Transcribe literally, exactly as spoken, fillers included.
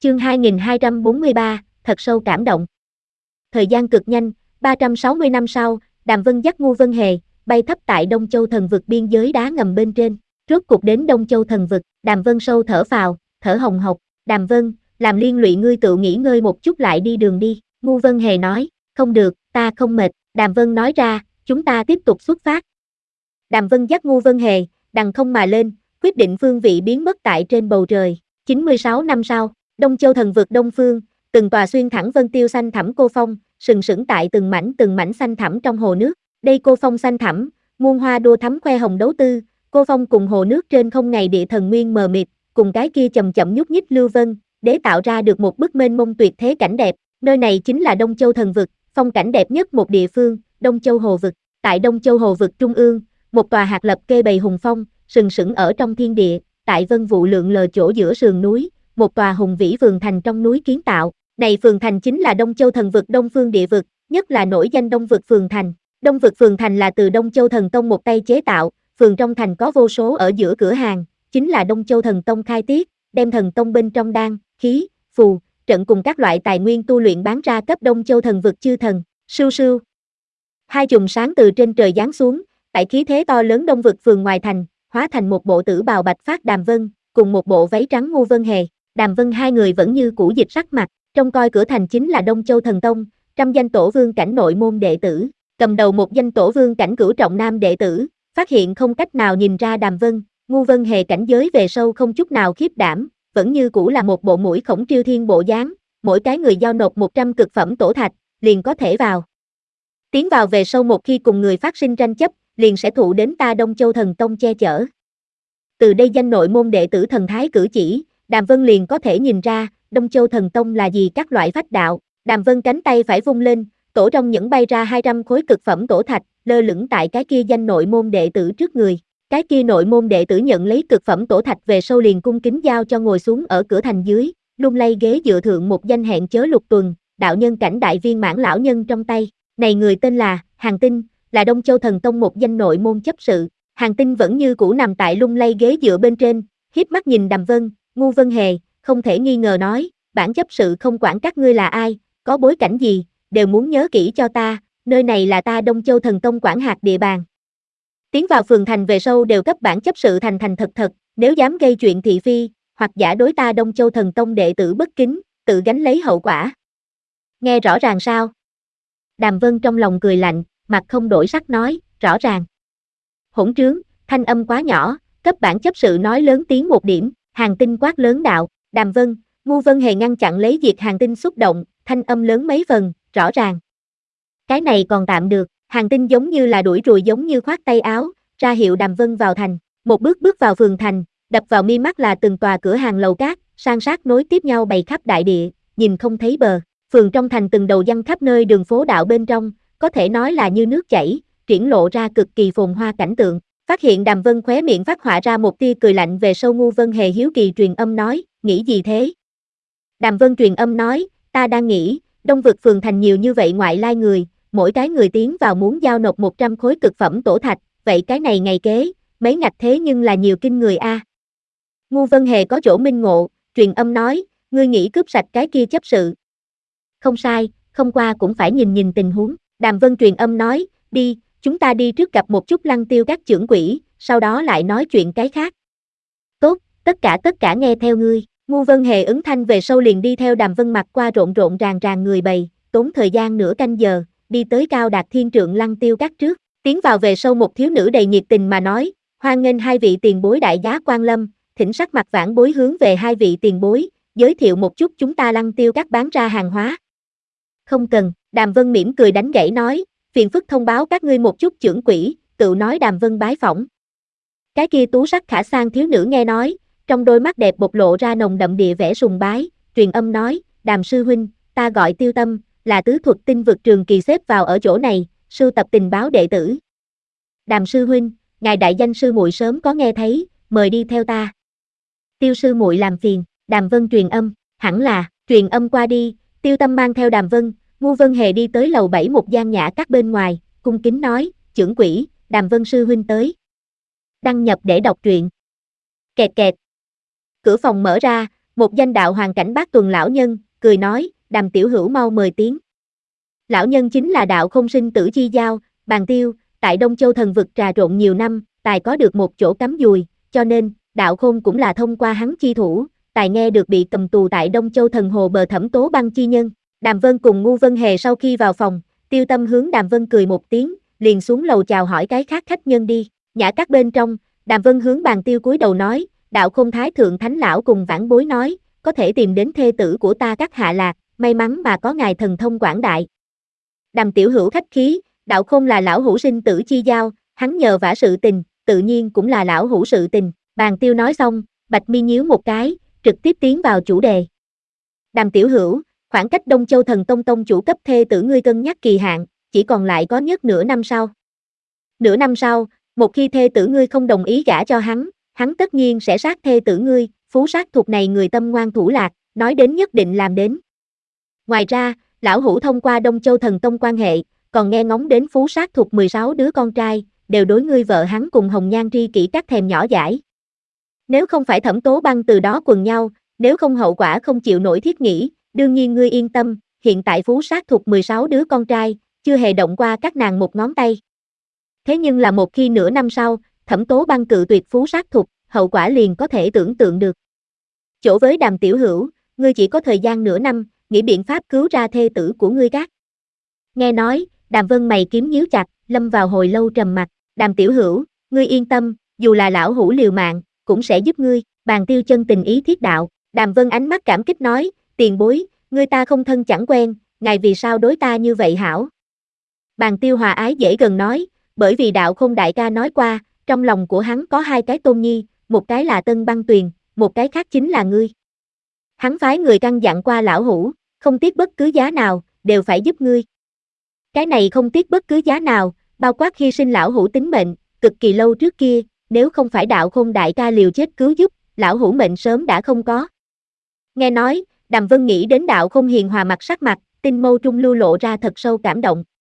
Chương hai nghìn hai trăm bốn mươi ba, thật sâu cảm động. Thời gian cực nhanh, ba trăm sáu mươi năm sau, Đàm Vân dắt Ngu Vân Hề, bay thấp tại Đông Châu Thần Vực biên giới đá ngầm bên trên. Rốt cục đến Đông Châu Thần Vực, Đàm Vân sâu thở phào, thở hồng hộc. Đàm Vân, làm liên lụy ngươi tự nghỉ ngơi một chút lại đi đường đi. Ngu Vân Hề nói, không được, ta không mệt. Đàm Vân nói ra, chúng ta tiếp tục xuất phát. Đàm Vân dắt Ngu Vân Hề, đằng không mà lên, quyết định phương vị biến mất tại trên bầu trời. chín mươi sáu năm sau, Đông Châu Thần Vực Đông Phương, từng tòa xuyên thẳng vân tiêu xanh thẳm cô phong, sừng sững tại từng mảnh từng mảnh xanh thẳm trong hồ nước. Đây cô phong xanh thẳm, muôn hoa đua thắm khoe hồng đấu tư, cô phong cùng hồ nước trên không ngày địa thần nguyên mờ mịt, cùng cái kia chậm chậm nhúc nhích lưu vân, để tạo ra được một bức mênh mông tuyệt thế cảnh đẹp. Nơi này chính là Đông Châu Thần Vực, phong cảnh đẹp nhất một địa phương, Đông Châu Hồ Vực. Tại Đông Châu Hồ Vực trung ương, một tòa hạt lập kê bầy hùng phong, sừng sững ở trong thiên địa, tại vân vụ lượn lờ chỗ giữa sườn núi, một tòa hùng vĩ phường thành trong núi kiến tạo. Này phường thành chính là Đông Châu Thần Vực Đông Phương địa vực, nhất là nổi danh Đông Vực phường thành. Đông Vực phường thành là từ Đông Châu Thần Tông một tay chế tạo, phường trong thành có vô số ở giữa cửa hàng, chính là Đông Châu Thần Tông khai tiết, đem thần tông bên trong đan, khí, phù, trận cùng các loại tài nguyên tu luyện bán ra cấp Đông Châu Thần Vực chư thần. Sưu sưu. Hai chùm sáng từ trên trời giáng xuống, tại khí thế to lớn Đông Vực phường ngoài thành, hóa thành một bộ tử bào bạch phát Đàm Vân, cùng một bộ váy trắng Ngu Vân Hề. Đàm Vân hai người vẫn như cũ dịch sắc mặt, trông coi cửa thành chính là Đông Châu Thần Tông, trăm danh tổ vương cảnh nội môn đệ tử, cầm đầu một danh tổ vương cảnh cửu trọng nam đệ tử, phát hiện không cách nào nhìn ra Đàm Vân, Ngu Vân Hề cảnh giới về sâu không chút nào khiếp đảm, vẫn như cũ là một bộ mũi khổng triêu thiên bộ dáng, mỗi cái người giao nộp một trăm cực phẩm tổ thạch, liền có thể vào. Tiến vào về sâu một khi cùng người phát sinh tranh chấp, liền sẽ thụ đến ta Đông Châu Thần Tông che chở. Từ đây danh nội môn đệ tử thần thái cử chỉ, Đàm Vân liền có thể nhìn ra, Đông Châu Thần Tông là gì các loại phách đạo. Đàm Vân cánh tay phải vung lên, tổ trong những bay ra hai trăm khối cực phẩm tổ thạch, lơ lửng tại cái kia danh nội môn đệ tử trước người. Cái kia nội môn đệ tử nhận lấy cực phẩm tổ thạch về sau liền cung kính giao cho ngồi xuống ở cửa thành dưới, lung lay ghế dựa thượng một danh hẹn chớ lục tuần, đạo nhân cảnh đại viên mãn lão nhân trong tay. Này người tên là Hàn Tinh, là Đông Châu Thần Tông một danh nội môn chấp sự. Hàn Tinh vẫn như cũ nằm tại lung lay ghế dựa bên trên, hiếp mắt nhìn Đàm Vân, Ngu Vân Hề, không thể nghi ngờ nói, bản chấp sự không quản các ngươi là ai, có bối cảnh gì, đều muốn nhớ kỹ cho ta, nơi này là ta Đông Châu Thần Tông quản hạt địa bàn. Tiến vào phường thành về sau đều cấp bản chấp sự thành thành thật thật, nếu dám gây chuyện thị phi, hoặc giả đối ta Đông Châu Thần Tông đệ tử bất kính, tự gánh lấy hậu quả. Nghe rõ ràng sao? Đàm Vân trong lòng cười lạnh, mặt không đổi sắc nói, rõ ràng. Hỗn trướng, thanh âm quá nhỏ, cấp bản chấp sự nói lớn tiếng một điểm. Hàn Tinh quát lớn đạo. Đàm Vân, Ngu Vân Hề ngăn chặn lấy việc Hàn Tinh xúc động, thanh âm lớn mấy phần, rõ ràng. Cái này còn tạm được. Hàn Tinh giống như là đuổi ruồi giống như khoát tay áo, ra hiệu Đàm Vân vào thành. Một bước bước vào phường thành, đập vào mi mắt là từng tòa cửa hàng lầu cát, san sát nối tiếp nhau bày khắp đại địa, nhìn không thấy bờ. Phường trong thành từng đầu văng khắp nơi đường phố đạo bên trong, có thể nói là như nước chảy, triển lộ ra cực kỳ phồn hoa cảnh tượng. Phát hiện Đàm Vân khóe miệng phát họa ra một tia cười lạnh về sau Ngu Vân Hề hiếu kỳ truyền âm nói, nghĩ gì thế? Đàm Vân truyền âm nói, ta đang nghĩ, Đông Vực phường thành nhiều như vậy ngoại lai người, mỗi cái người tiến vào muốn giao nộp một trăm khối cực phẩm tổ thạch, vậy cái này ngày kế, mấy ngạch thế nhưng là nhiều kinh người a. Ngu Vân Hề có chỗ minh ngộ, truyền âm nói, ngươi nghĩ cướp sạch cái kia chấp sự. Không sai, không qua cũng phải nhìn nhìn tình huống. Đàm Vân truyền âm nói, đi, chúng ta đi trước gặp một chút Lăng Tiêu các trưởng quỹ, sau đó lại nói chuyện cái khác. Tốt, tất cả tất cả nghe theo ngươi. Ngu Vân Hề ứng thanh về sau liền đi theo Đàm Vân mặt qua rộn rộn ràng ràng người bầy, tốn thời gian nửa canh giờ, đi tới cao đạt thiên trượng Lăng Tiêu các trước. Tiến vào về sau một thiếu nữ đầy nhiệt tình mà nói, hoan nghênh hai vị tiền bối đại giá quan lâm, thỉnh sắc mặt vãn bối hướng về hai vị tiền bối, giới thiệu một chút chúng ta Lăng Tiêu các bán ra hàng hóa. Không cần, Đàm Vân mỉm cười đánh gãy nói, phiền phức thông báo các ngươi một chút trưởng quỹ, tự nói Đàm Vân bái phỏng. Cái kia tú sắc khả sang thiếu nữ nghe nói, trong đôi mắt đẹp bộc lộ ra nồng đậm địa vẻ sùng bái, truyền âm nói, Đàm sư huynh, ta gọi Tiêu Tâm, là tứ thuật tinh vực trường kỳ xếp vào ở chỗ này, sưu tập tình báo đệ tử. Đàm sư huynh, ngài đại danh sư muội sớm có nghe thấy, mời đi theo ta. Tiêu sư muội làm phiền, Đàm Vân truyền âm, hẳn là, truyền âm qua đi, Tiêu Tâm mang theo Đàm Vân, Ngu Vân Hề đi tới lầu bảy một gian nhã các bên ngoài, cung kính nói, trưởng quỹ, Đàm Vân sư huynh tới. Đăng nhập để đọc truyện. Kẹt kẹt. Cửa phòng mở ra, Một danh đạo hoàn cảnh bát tuần lão nhân, cười nói, Đàm tiểu hữu mau mời tiếng. Lão nhân chính là đạo không sinh tử chi giao, Bàn Tiêu, tại Đông Châu thần vực trà trộn nhiều năm, tài có được một chỗ cắm dùi, cho nên, đạo khôn cũng là thông qua hắn chi thủ, tài nghe được bị cầm tù tại Đông Châu thần hồ bờ Thẩm Tố Băng chi nhân. Đàm Vân cùng Ngu Vân Hề sau khi vào phòng, Tiêu Tâm hướng Đàm Vân cười một tiếng, liền xuống lầu chào hỏi cái khác khách nhân đi. Nhã các bên trong, Đàm Vân hướng Bàn Tiêu cúi đầu nói, đạo khôn thái thượng thánh lão cùng vãn bối nói, có thể tìm đến thê tử của ta các hạ lạc, may mắn mà có ngài thần thông quảng đại. Đàm tiểu hữu khách khí, đạo khôn là lão hữu sinh tử chi giao, hắn nhờ vả sự tình, tự nhiên cũng là lão hữu sự tình. Bàn Tiêu nói xong, bạch mi nhíu một cái, trực tiếp tiến vào chủ đề. Đàm tiểu hữu, khoảng cách Đông Châu thần tông tông chủ cấp thê tử ngươi cân nhắc kỳ hạn, chỉ còn lại có nhất nửa năm sau. Nửa năm sau, một khi thê tử ngươi không đồng ý gả cho hắn, hắn tất nhiên sẽ sát thê tử ngươi, phú sát thuộc này người tâm ngoan thủ lạc, nói đến nhất định làm đến. Ngoài ra, lão hữu thông qua Đông Châu thần tông quan hệ, còn nghe ngóng đến phú sát thuộc mười sáu đứa con trai, đều đối ngươi vợ hắn cùng Hồng Nhan tri kỷ các thèm nhỏ dãi. Nếu không phải Thẩm Tố Băng từ đó quần nhau, nếu không hậu quả không chịu nổi thiết nghĩ, đương nhiên ngươi yên tâm, hiện tại phú sát thuộc mười sáu đứa con trai, chưa hề động qua các nàng một ngón tay. Thế nhưng là một khi nửa năm sau, Thẩm Tố Băng cự tuyệt phú sát thuộc, hậu quả liền có thể tưởng tượng được. Chỗ với Đàm tiểu hữu, ngươi chỉ có thời gian nửa năm, nghĩ biện pháp cứu ra thê tử của ngươi gác. Nghe nói, Đàm Vân mày kiếm nhíu chặt, lâm vào hồi lâu trầm mặc. Đàm tiểu hữu, ngươi yên tâm, dù là lão hữu liều mạng, cũng sẽ giúp ngươi. Bàn Tiêu chân tình ý thiết đạo. Đàm Vân ánh mắt cảm kích nói, tiền bối, ngươi ta không thân chẳng quen, ngài vì sao đối ta như vậy hảo? Bàn Tiêu hòa ái dễ gần nói, bởi vì đạo không đại ca nói qua, trong lòng của hắn có hai cái tôn nhi, một cái là Tân Băng Tuyền, một cái khác chính là ngươi. Hắn phái người căn dặn qua lão hữu, không tiếc bất cứ giá nào, đều phải giúp ngươi. Cái này không tiếc bất cứ giá nào, bao quát hy sinh lão hữu tính mệnh, cực kỳ lâu trước kia, nếu không phải đạo không đại ca liều chết cứu giúp, lão hữu mệnh sớm đã không có. Nghe nói, Đàm Vân nghĩ đến đạo không hiền hòa mặt sắc mặt, tinh mâu trung lưu lộ ra thật sâu cảm động.